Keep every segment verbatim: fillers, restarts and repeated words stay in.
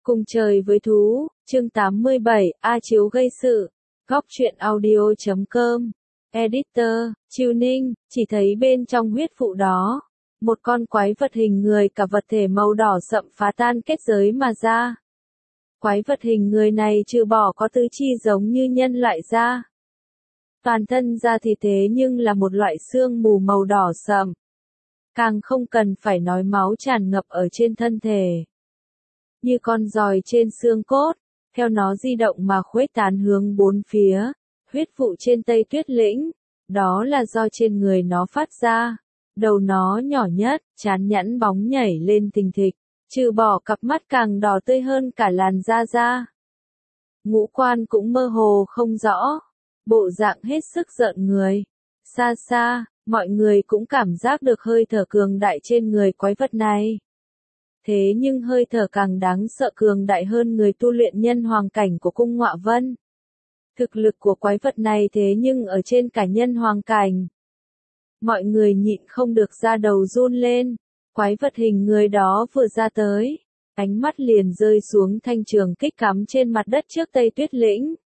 Cùng trời với thú, chương tám mươi bảy, A Chiếu gây sự. Góc truyện audio chấm com. Editor, Chiêu Ninh, chỉ thấy bên trong huyết phụ đó, một con quái vật hình người cả vật thể màu đỏ sậm phá tan kết giới mà ra. Quái vật hình người này trừ bỏ có tứ chi giống như nhân loại ra. Toàn thân da thì thế nhưng là một loại xương mù màu đỏ sậm. Càng không cần phải nói máu tràn ngập ở trên thân thể. Như con giòi trên xương cốt, theo nó di động mà khuếch tán hướng bốn phía, huyết vụ trên Tây Tuyết Lĩnh, đó là do trên người nó phát ra. Đầu nó nhỏ nhất, trán nhẵn bóng nhảy lên thình thịch, trừ bỏ cặp mắt càng đỏ tươi hơn cả làn da da. Ngũ quan cũng mơ hồ không rõ, bộ dạng hết sức rợn người. Xa xa, mọi người cũng cảm giác được hơi thở cường đại trên người quái vật này. Thế nhưng hơi thở càng đáng sợ cường đại hơn người tu luyện nhân hoàng cảnh của cung Ngọa Vân. Thực lực của quái vật này thế nhưng ở trên cả nhân hoàng cảnh. Mọi người nhịn không được ra đầu run lên, quái vật hình người đó vừa ra tới, ánh mắt liền rơi xuống thanh trường kích cắm trên mặt đất trước Tây Tuyết Lĩnh.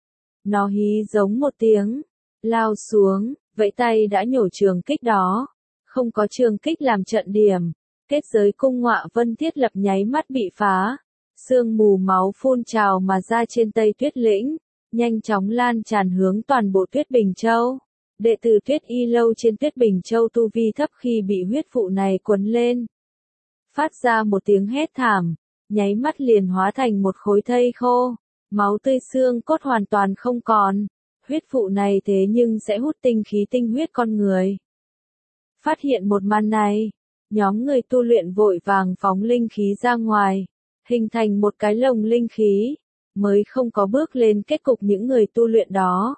Nó hí giống một tiếng, lao xuống, vẫy tay đã nhổ trường kích đó, không có trường kích làm trận điểm. Kết giới cung Ngọa Vân thiết lập nháy mắt bị phá, sương mù máu phun trào mà ra trên Tây Tuyết Lĩnh, nhanh chóng lan tràn hướng toàn bộ Tuyết Bình Châu. Đệ tử Tuyết Y Lâu trên Tuyết Bình Châu tu vi thấp khi bị huyết vụ này quấn lên, phát ra một tiếng hét thảm, nháy mắt liền hóa thành một khối thây khô, máu tươi xương cốt hoàn toàn không còn. Huyết vụ này thế nhưng sẽ hút tinh khí tinh huyết con người. Phát hiện một màn này, nhóm người tu luyện vội vàng phóng linh khí ra ngoài, hình thành một cái lồng linh khí, mới không có bước lên kết cục những người tu luyện đó.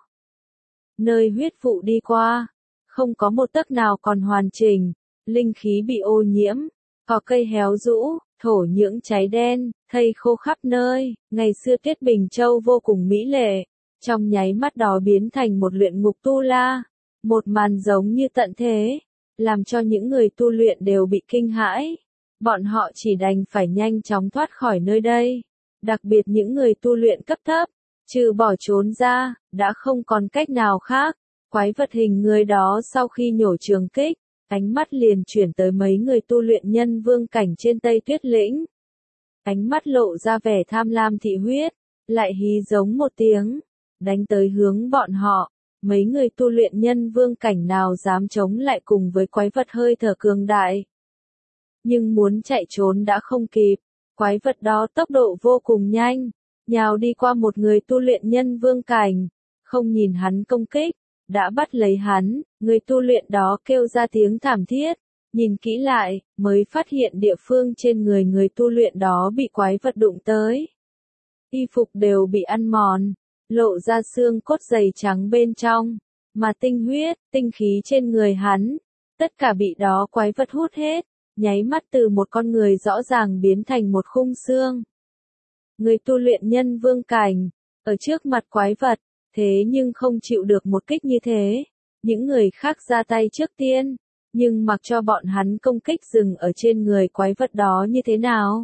Nơi huyết vụ đi qua, không có một tấc nào còn hoàn chỉnh, linh khí bị ô nhiễm, cỏ cây héo rũ, thổ nhưỡng cháy đen, thây khô khắp nơi. Ngày xưa Tuyết Bình Châu vô cùng mỹ lệ, trong nháy mắt đó biến thành một luyện ngục tu la, một màn giống như tận thế, làm cho những người tu luyện đều bị kinh hãi. Bọn họ chỉ đành phải nhanh chóng thoát khỏi nơi đây. Đặc biệt những người tu luyện cấp thấp, trừ bỏ trốn ra, đã không còn cách nào khác. Quái vật hình người đó sau khi nhổ trường kích, ánh mắt liền chuyển tới mấy người tu luyện nhân vương cảnh trên Tây Tuyết Lĩnh. Ánh mắt lộ ra vẻ tham lam thị huyết, lại hí giống một tiếng, đánh tới hướng bọn họ. Mấy người tu luyện nhân vương cảnh nào dám chống lại cùng với quái vật hơi thở cường đại. Nhưng muốn chạy trốn đã không kịp, quái vật đó tốc độ vô cùng nhanh, nhào đi qua một người tu luyện nhân vương cảnh, không nhìn hắn công kích, đã bắt lấy hắn. Người tu luyện đó kêu ra tiếng thảm thiết, nhìn kỹ lại, mới phát hiện địa phương trên người người tu luyện đó bị quái vật đụng tới. Y phục đều bị ăn mòn, lộ ra xương cốt dày trắng bên trong, mà tinh huyết, tinh khí trên người hắn, tất cả bị đó quái vật hút hết, nháy mắt từ một con người rõ ràng biến thành một khung xương. Người tu luyện nhân vương cảnh, ở trước mặt quái vật, thế nhưng không chịu được một kích như thế. Những người khác ra tay trước tiên, nhưng mặc cho bọn hắn công kích dừng ở trên người quái vật đó như thế nào.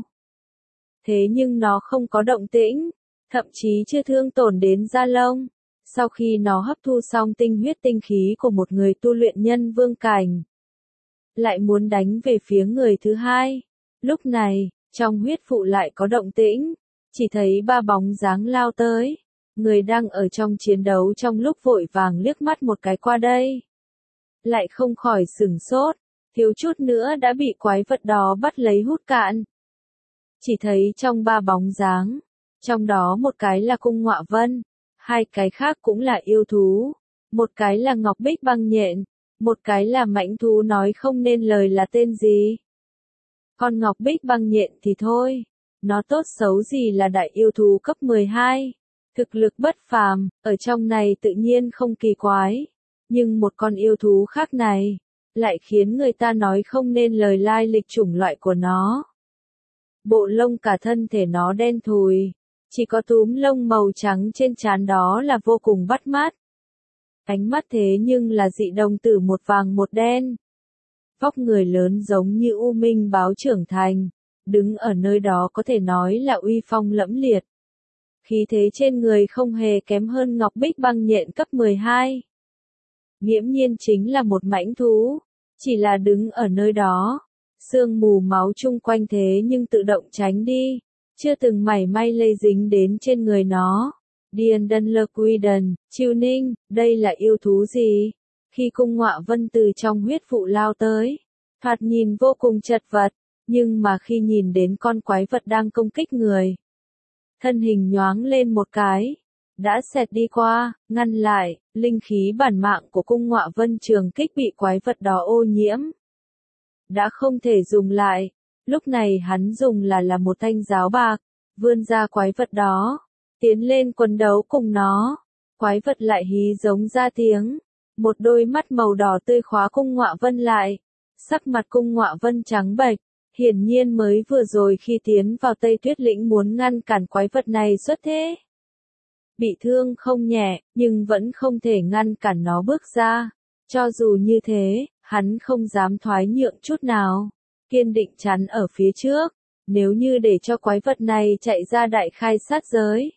Thế nhưng nó không có động tĩnh, thậm chí chưa thương tổn đến da lông. Sau khi nó hấp thu xong tinh huyết tinh khí của một người tu luyện nhân vương cảnh, lại muốn đánh về phía người thứ hai. Lúc này, trong huyết vụ lại có động tĩnh, chỉ thấy ba bóng dáng lao tới. Người đang ở trong chiến đấu trong lúc vội vàng liếc mắt một cái qua đây, lại không khỏi sửng sốt, thiếu chút nữa đã bị quái vật đó bắt lấy hút cạn. Chỉ thấy trong ba bóng dáng, trong đó một cái là cung Ngọa Vân, hai cái khác cũng là yêu thú, một cái là Ngọc Bích Băng Nhện, một cái là mãnh thú nói không nên lời là tên gì. Con Ngọc Bích Băng Nhện thì thôi, nó tốt xấu gì là đại yêu thú cấp mười hai, thực lực bất phàm, ở trong này tự nhiên không kỳ quái, nhưng một con yêu thú khác này, lại khiến người ta nói không nên lời lai lịch chủng loại của nó. Bộ lông cả thân thể nó đen thùi, chỉ có túm lông màu trắng trên trán đó là vô cùng bắt mắt. Ánh mắt thế nhưng là dị đồng tử một vàng một đen. Vóc người lớn giống như U Minh báo trưởng thành, đứng ở nơi đó có thể nói là uy phong lẫm liệt. Khí thế trên người không hề kém hơn Ngọc Bích băng nhện cấp mười hai. Nghiễm nhiên chính là một mãnh thú, chỉ là đứng ở nơi đó, sương mù máu chung quanh thế nhưng tự động tránh đi, chưa từng mảy may lây dính đến trên người nó. Điền Đân Lơ Quy Đần, Chiêu Ninh, đây là yêu thú gì? Khi cung ngọa vân từ trong huyết vụ lao tới, thoạt nhìn vô cùng chật vật, nhưng mà khi nhìn đến con quái vật đang công kích người, thân hình nhoáng lên một cái, đã xẹt đi qua, ngăn lại, linh khí bản mạng của cung ngọa vân trường kích bị quái vật đó ô nhiễm. Đã không thể dùng lại, lúc này hắn dùng là là một thanh giáo bạc, vươn ra quái vật đó, tiến lên quần đấu cùng nó. Quái vật lại hí giống ra tiếng, một đôi mắt màu đỏ tươi khóa cung ngọa vân lại, sắc mặt cung ngọa vân trắng bệch, hiển nhiên mới vừa rồi khi tiến vào Tây Tuyết Lĩnh muốn ngăn cản quái vật này xuất thế. Bị thương không nhẹ, nhưng vẫn không thể ngăn cản nó bước ra. Cho dù như thế, hắn không dám thoái nhượng chút nào, kiên định chắn ở phía trước. Nếu như để cho quái vật này chạy ra đại khai sát giới,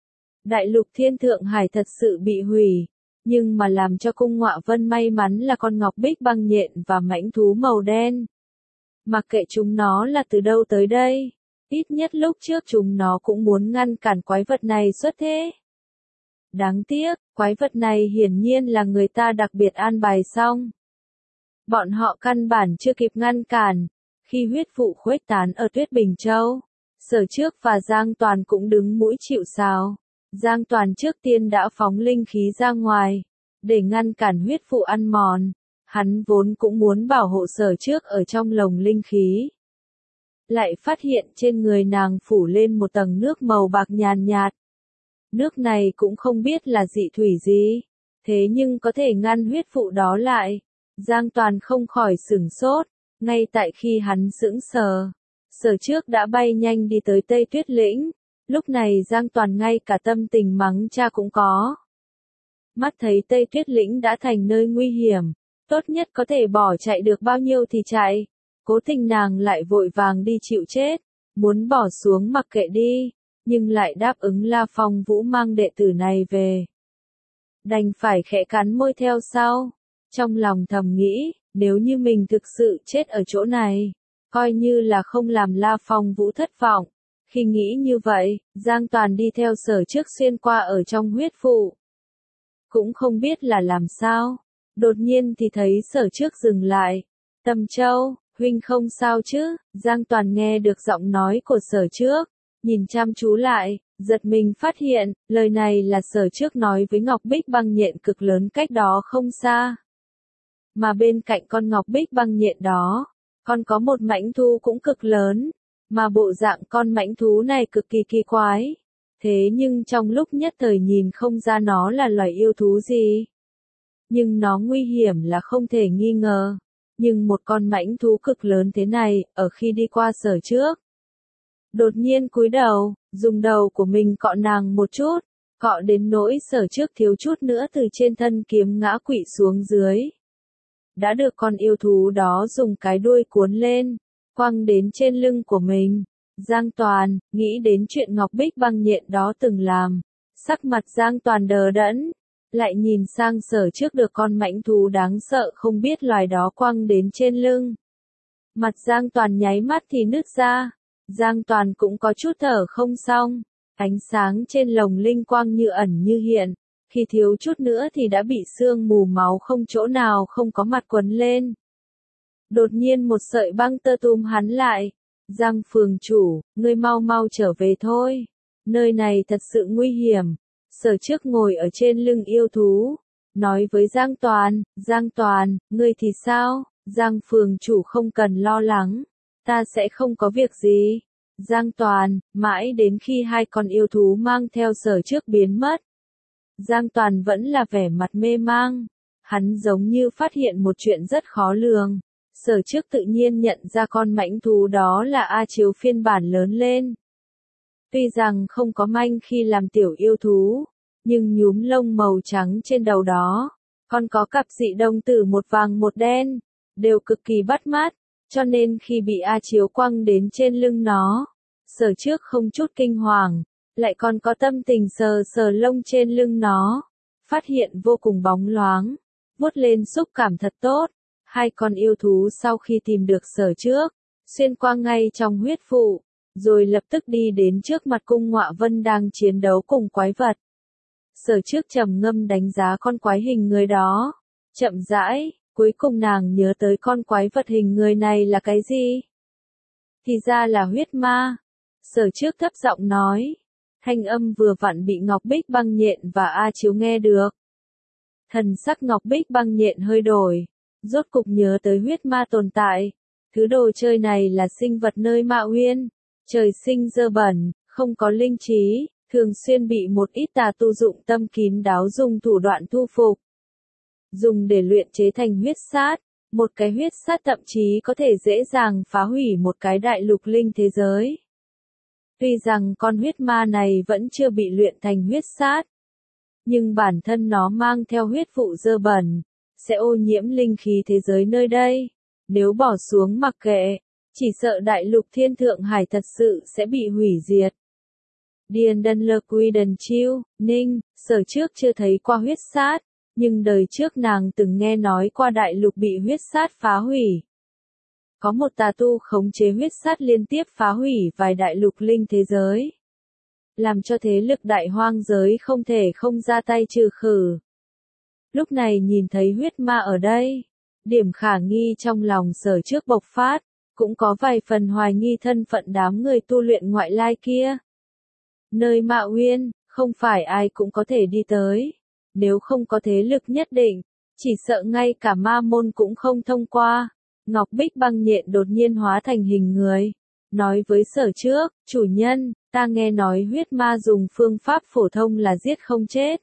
đại lục thiên thượng hải thật sự bị hủy. Nhưng mà làm cho cung ngọa vân may mắn là con ngọc bích băng nhện và mãnh thú màu đen. Mặc kệ chúng nó là từ đâu tới đây, ít nhất lúc trước chúng nó cũng muốn ngăn cản quái vật này xuất thế. Đáng tiếc, quái vật này hiển nhiên là người ta đặc biệt an bài xong. Bọn họ căn bản chưa kịp ngăn cản. Khi huyết vụ khuếch tán ở Tuyết Bình Châu, Sở Trước và Giang Toàn cũng đứng mũi chịu sào. Giang Toàn trước tiên đã phóng linh khí ra ngoài, để ngăn cản huyết vụ ăn mòn. Hắn vốn cũng muốn bảo hộ Sở Trước ở trong lồng linh khí. Lại phát hiện trên người nàng phủ lên một tầng nước màu bạc nhàn nhạt. Nước này cũng không biết là dị thủy gì, thế nhưng có thể ngăn huyết vụ đó lại. Giang Toàn không khỏi sửng sốt, ngay tại khi hắn sững sờ, Sở Trước đã bay nhanh đi tới Tây Tuyết Lĩnh. Lúc này Giang Toàn ngay cả tâm tình mắng cha cũng có. Mắt thấy Tây Tuyết Lĩnh đã thành nơi nguy hiểm, tốt nhất có thể bỏ chạy được bao nhiêu thì chạy. Cố Tình nàng lại vội vàng đi chịu chết, muốn bỏ xuống mặc kệ đi, nhưng lại đáp ứng La Phong Vũ mang đệ tử này về. Đành phải khẽ cắn môi theo sau, trong lòng thầm nghĩ, nếu như mình thực sự chết ở chỗ này, coi như là không làm La Phong Vũ thất vọng. Khi nghĩ như vậy, Giang Toàn đi theo Sở Trước xuyên qua ở trong huyết vụ. Cũng không biết là làm sao, đột nhiên thì thấy Sở Trước dừng lại. Tâm Châu, huynh không sao chứ? Giang Toàn nghe được giọng nói của Sở Trước, nhìn chăm chú lại, giật mình phát hiện, lời này là Sở Trước nói với Ngọc Bích băng nhện cực lớn cách đó không xa. Mà bên cạnh con Ngọc Bích băng nhện đó, còn có một mãnh thú cũng cực lớn, mà bộ dạng con mãnh thú này cực kỳ kỳ quái. Thế nhưng trong lúc nhất thời nhìn không ra nó là loài yêu thú gì. Nhưng nó nguy hiểm là không thể nghi ngờ. Nhưng một con mãnh thú cực lớn thế này, ở khi đi qua Sở Trước, đột nhiên cúi đầu, dùng đầu của mình cọ nàng một chút, cọ đến nỗi Sở Trước thiếu chút nữa từ trên thân kiếm ngã quỵ xuống dưới. Đã được con yêu thú đó dùng cái đuôi cuốn lên, quăng đến trên lưng của mình. Giang Toàn, nghĩ đến chuyện Ngọc Bích băng nhện đó từng làm. Sắc mặt Giang Toàn đờ đẫn, lại nhìn sang Sở Trước được con mãnh thú đáng sợ không biết loài đó quăng đến trên lưng. Mặt Giang Toàn nháy mắt thì nứt ra. Giang Toàn cũng có chút thở không xong. Ánh sáng trên lồng linh quang như ẩn như hiện. Khi thiếu chút nữa thì đã bị sương mù máu không chỗ nào không có mặt quấn lên. Đột nhiên một sợi băng tơ túm hắn lại. Giang phường chủ, ngươi mau mau trở về thôi. Nơi này thật sự nguy hiểm. Sở Trước ngồi ở trên lưng yêu thú, nói với Giang Toàn, Giang Toàn, ngươi thì sao? Giang phường chủ không cần lo lắng, ta sẽ không có việc gì. Giang Toàn, mãi đến khi hai con yêu thú mang theo Sở Trước biến mất. Giang Toàn vẫn là vẻ mặt mê mang, hắn giống như phát hiện một chuyện rất khó lường. Sở Trước tự nhiên nhận ra con mãnh thú đó là A Chiếu phiên bản lớn lên. Tuy rằng không có manh khi làm tiểu yêu thú, nhưng nhúm lông màu trắng trên đầu đó, còn có cặp dị đồng tử một vàng một đen, đều cực kỳ bắt mắt. cho nên khi bị A Chiếu quăng đến trên lưng nó, Sở Trước không chút kinh hoàng, lại còn có tâm tình sờ sờ lông trên lưng nó, phát hiện vô cùng bóng loáng, vuốt lên xúc cảm thật tốt. Hai con yêu thú sau khi tìm được Sở Trước, xuyên qua ngay trong huyết vụ, rồi lập tức đi đến trước mặt Cung Ngọa Vân đang chiến đấu cùng quái vật. Sở Trước trầm ngâm đánh giá con quái hình người đó, chậm rãi, cuối cùng nàng nhớ tới con quái vật hình người này là cái gì? Thì ra là huyết ma. Sở Trước thấp giọng nói, thanh âm vừa vặn bị Ngọc Bích Băng Nhện và A Chiếu nghe được. Thần sắc Ngọc Bích Băng Nhện hơi đổi, rốt cục nhớ tới huyết ma tồn tại. Thứ đồ chơi này là sinh vật nơi Ma Uyên, trời sinh dơ bẩn, không có linh trí, thường xuyên bị một ít tà tu dụng tâm kín đáo dùng thủ đoạn thu phục. Dùng để luyện chế thành huyết sát, một cái huyết sát thậm chí có thể dễ dàng phá hủy một cái đại lục linh thế giới. Tuy rằng con huyết ma này vẫn chưa bị luyện thành huyết sát, nhưng bản thân nó mang theo huyết vụ dơ bẩn, sẽ ô nhiễm linh khí thế giới nơi đây. Nếu bỏ xuống mặc kệ, chỉ sợ đại lục thiên thượng hải thật sự sẽ bị hủy diệt. Điền Đân Lơ Quy Đần Chiêu, Ninh, Sở Trước chưa thấy qua huyết sát, nhưng đời trước nàng từng nghe nói qua đại lục bị huyết sát phá hủy. Có một tà tu khống chế huyết sát liên tiếp phá hủy vài đại lục linh thế giới, làm cho thế lực đại hoang giới không thể không ra tay trừ khử. Lúc này nhìn thấy huyết ma ở đây, điểm khả nghi trong lòng Sở Trước bộc phát, cũng có vài phần hoài nghi thân phận đám người tu luyện ngoại lai kia. Nơi Ma Uyên, không phải ai cũng có thể đi tới, nếu không có thế lực nhất định, chỉ sợ ngay cả ma môn cũng không thông qua. Ngọc Bích Băng Nhện đột nhiên hóa thành hình người, nói với Sở Trước, chủ nhân, ta nghe nói huyết ma dùng phương pháp phổ thông là giết không chết.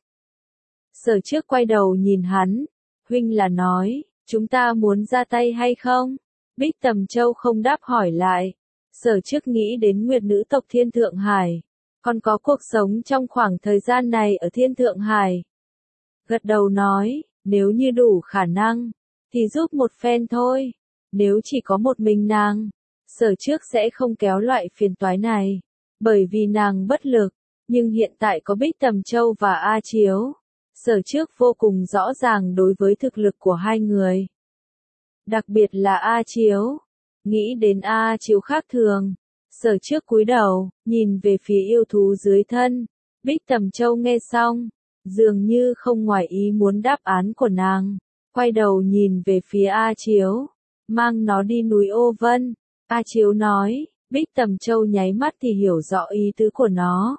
Sở Trước quay đầu nhìn hắn, huynh là nói, chúng ta muốn ra tay hay không? Bích Tầm Châu không đáp hỏi lại. Sở Trước nghĩ đến nguyệt nữ tộc Thiên Thượng Hải, còn có cuộc sống trong khoảng thời gian này ở Thiên Thượng Hải. Gật đầu nói, nếu như đủ khả năng, thì giúp một phen thôi. Nếu chỉ có một mình nàng, Sở Trước sẽ không kéo loại phiền toái này, bởi vì nàng bất lực, nhưng hiện tại có Bích Tầm Châu và A Chiếu. Sở Trước vô cùng rõ ràng đối với thực lực của hai người. Đặc biệt là A Chiếu. Nghĩ đến A Chiếu khác thường, Sở Trước cúi đầu, nhìn về phía yêu thú dưới thân. Bích Tầm Châu nghe xong, dường như không ngoài ý muốn đáp án của nàng, quay đầu nhìn về phía A Chiếu, mang nó đi núi Ô Vân. A Chiếu nói, Bích Tầm Châu nháy mắt thì hiểu rõ ý tứ của nó.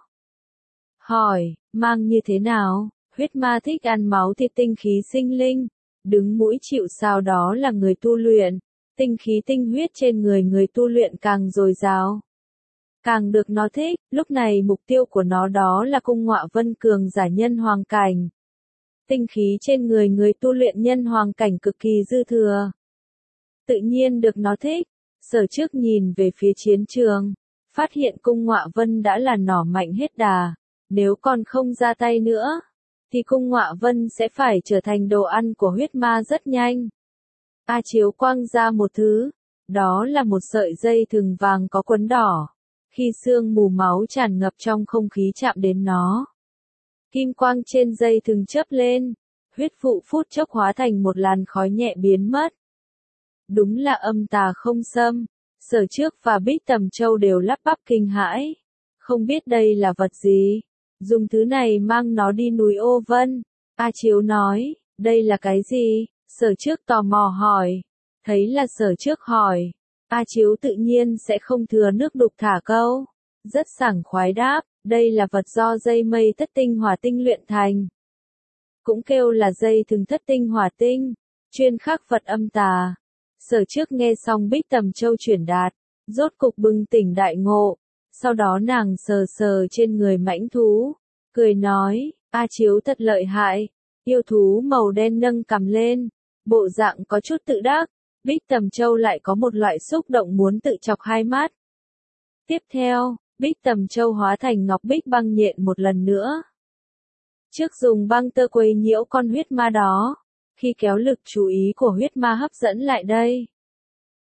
Hỏi, mang như thế nào? Huyết ma thích ăn máu thịt tinh khí sinh linh, đứng mũi chịu sào đó là người tu luyện, tinh khí tinh huyết trên người người tu luyện càng dồi dào, càng được nó thích. Lúc này mục tiêu của nó đó là Cung Ngọa Vân cường giả nhân hoàng cảnh. Tinh khí trên người người tu luyện nhân hoàng cảnh cực kỳ dư thừa, tự nhiên được nó thích. Sở Trước nhìn về phía chiến trường, phát hiện Cung Ngọa Vân đã là nỏ mạnh hết đà, nếu còn không ra tay nữa, thì Cung Ngọa Vân sẽ phải trở thành đồ ăn của huyết ma rất nhanh. A Chiếu quăng ra một thứ, đó là một sợi dây thừng vàng có quấn đỏ. Khi sương mù máu tràn ngập trong không khí chạm đến nó, kim quang trên dây thừng chớp lên, huyết vụ phút chốc hóa thành một làn khói nhẹ biến mất. Đúng là âm tà không xâm. Sở Trước và Bích Tầm Châu đều lắp bắp kinh hãi, không biết đây là vật gì, dùng thứ này mang nó đi núi Ô Vân. A Chiếu nói, đây là cái gì? Sở Trước tò mò hỏi. Thấy là Sở Trước hỏi, A Chiếu tự nhiên sẽ không thừa nước đục thả câu, rất sảng khoái đáp, đây là vật do dây mây thất tinh hỏa tinh luyện thành, cũng kêu là dây thừng thất tinh hỏa tinh, chuyên khắc vật âm tà. Sở Trước nghe xong Bích Tầm Châu chuyển đạt, rốt cục bừng tỉnh đại ngộ, sau đó nàng sờ sờ trên người mãnh thú, cười nói, A Chiếu thật lợi hại. Yêu thú màu đen nâng cằm lên, bộ dạng có chút tự đắc. Bích Tầm Châu lại có một loại xúc động muốn tự chọc hai mắt. Tiếp theo, Bích Tầm Châu hóa thành Ngọc Bích Băng Nhện một lần nữa. Trước dùng băng tơ quấy nhiễu con huyết ma đó, khi kéo lực chú ý của huyết ma hấp dẫn lại đây,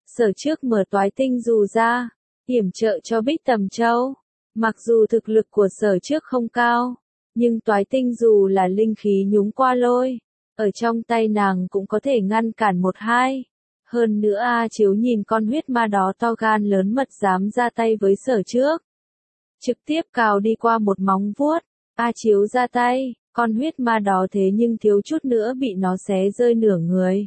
Sở Trước mở Toái Tinh dù ra, yểm trợ cho Bích Tầm Châu. Mặc dù thực lực của Sở Trước không cao, nhưng Toái Tinh dù là linh khí nhúng qua lôi, ở trong tay nàng cũng có thể ngăn cản một hai. Hơn nữa A Chiếu nhìn con huyết ma đó to gan lớn mật dám ra tay với Sở Trước. Trực tiếp cào đi qua một móng vuốt, A Chiếu ra tay, con huyết ma đó thế nhưng thiếu chút nữa bị nó xé rơi nửa người.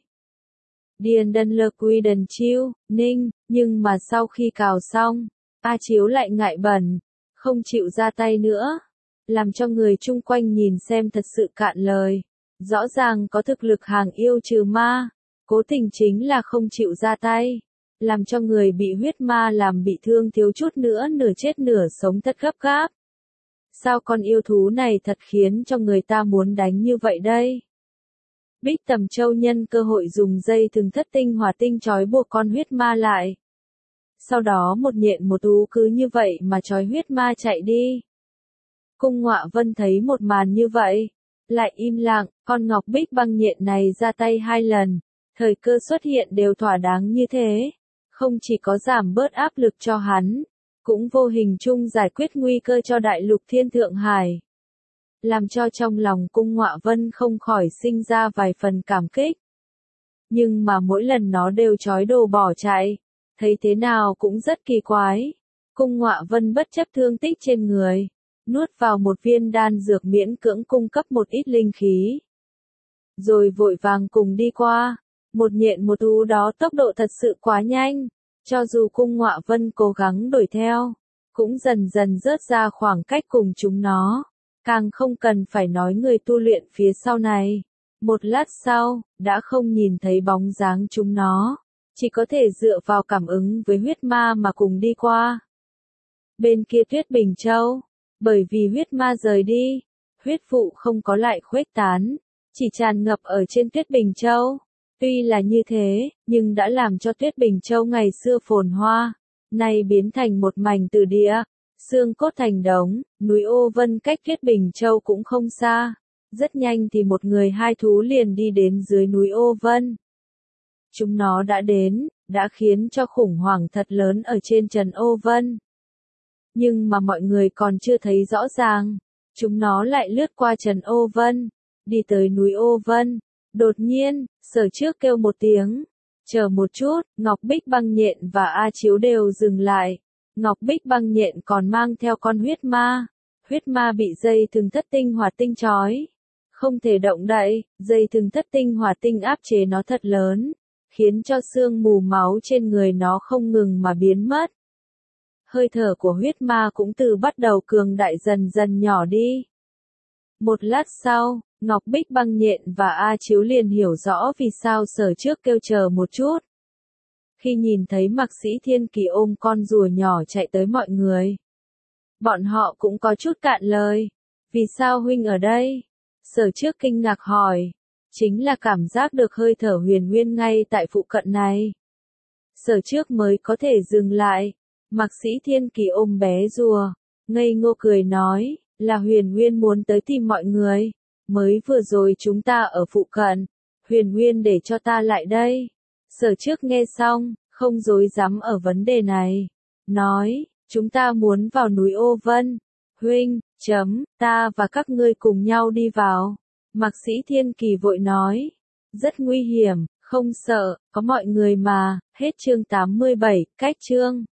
Điền đần lờ quy đần chiêu, ninh, nhưng mà sau khi cào xong, A Chiếu lại ngại bẩn, không chịu ra tay nữa, làm cho người chung quanh nhìn xem thật sự cạn lời. Rõ ràng có thực lực hàng yêu trừ ma, cố tình chính là không chịu ra tay, làm cho người bị huyết ma làm bị thương thiếu chút nữa nửa chết nửa sống thật gấp gáp. Sao con yêu thú này thật khiến cho người ta muốn đánh như vậy đây? Bích Tầm Châu nhân cơ hội dùng dây thừng thất tinh hỏa tinh trói buộc con huyết ma lại. Sau đó một nhện một tú cứ như vậy mà trói huyết ma chạy đi. Cung Ngọa Vân thấy một màn như vậy, lại im lặng, con ngọc bích băng nhện này ra tay hai lần, thời cơ xuất hiện đều thỏa đáng như thế, không chỉ có giảm bớt áp lực cho hắn, cũng vô hình chung giải quyết nguy cơ cho đại lục Thiên Thượng Hải. Làm cho trong lòng Cung Ngọa Vân không khỏi sinh ra vài phần cảm kích. Nhưng mà mỗi lần nó đều trói đồ bỏ chạy, thấy thế nào cũng rất kỳ quái. Cung Ngọa Vân bất chấp thương tích trên người, nuốt vào một viên đan dược miễn cưỡng cung cấp một ít linh khí. Rồi vội vàng cùng đi qua, một nhện một thú đó tốc độ thật sự quá nhanh, cho dù Cung Ngọa Vân cố gắng đuổi theo, cũng dần dần rớt ra khoảng cách cùng chúng nó. Càng không cần phải nói người tu luyện phía sau này. Một lát sau, đã không nhìn thấy bóng dáng chúng nó, chỉ có thể dựa vào cảm ứng với huyết ma mà cùng đi qua. Bên kia Tuyết Bình Châu, bởi vì huyết ma rời đi, huyết vụ không có lại khuếch tán, chỉ tràn ngập ở trên Tuyết Bình Châu. Tuy là như thế, nhưng đã làm cho Tuyết Bình Châu ngày xưa phồn hoa, nay biến thành một mảnh tử địa, xương cốt thành đống. Núi Ô Vân cách Tuyết Bình Châu cũng không xa, rất nhanh thì một người hai thú liền đi đến dưới núi Ô Vân. Chúng nó đã đến, đã khiến cho khủng hoảng thật lớn ở trên trần Ô Vân. Nhưng mà mọi người còn chưa thấy rõ ràng, chúng nó lại lướt qua trần Ô Vân, đi tới núi Ô Vân. Đột nhiên, Sở Trước kêu một tiếng, chờ một chút, Ngọc Bích Băng Nhện và A Chiếu đều dừng lại. Ngọc Bích Băng Nhện còn mang theo con huyết ma, huyết ma bị dây thừng thất tinh hỏa tinh trói, không thể động đậy, dây thừng thất tinh hỏa tinh áp chế nó thật lớn, khiến cho xương mù máu trên người nó không ngừng mà biến mất. Hơi thở của huyết ma cũng từ bắt đầu cường đại dần dần nhỏ đi. Một lát sau, Ngọc Bích Băng Nhện và A Chiếu liền hiểu rõ vì sao Sở Trước kêu chờ một chút. Khi nhìn thấy Mạc Sĩ Thiên Kỳ ôm con rùa nhỏ chạy tới mọi người, bọn họ cũng có chút cạn lời. Vì sao huynh ở đây? Sở Trước kinh ngạc hỏi. Chính là cảm giác được hơi thở Huyền Nguyên ngay tại phụ cận này. Sở Trước mới có thể dừng lại. Mạc Sĩ Thiên Kỳ ôm bé rùa, ngây ngô cười nói, là Huyền Nguyên muốn tới tìm mọi người. Mới vừa rồi chúng ta ở phụ cận, Huyền Nguyên để cho ta lại đây. Sở Trước nghe xong, không dối dám ở vấn đề này. Nói, chúng ta muốn vào núi Ô Vân. Huynh, chấm, ta và các ngươi cùng nhau đi vào. Mạc Sĩ Thiên Kỳ vội nói, rất nguy hiểm, không sợ, có mọi người mà. Hết chương tám mươi bảy, cách chương.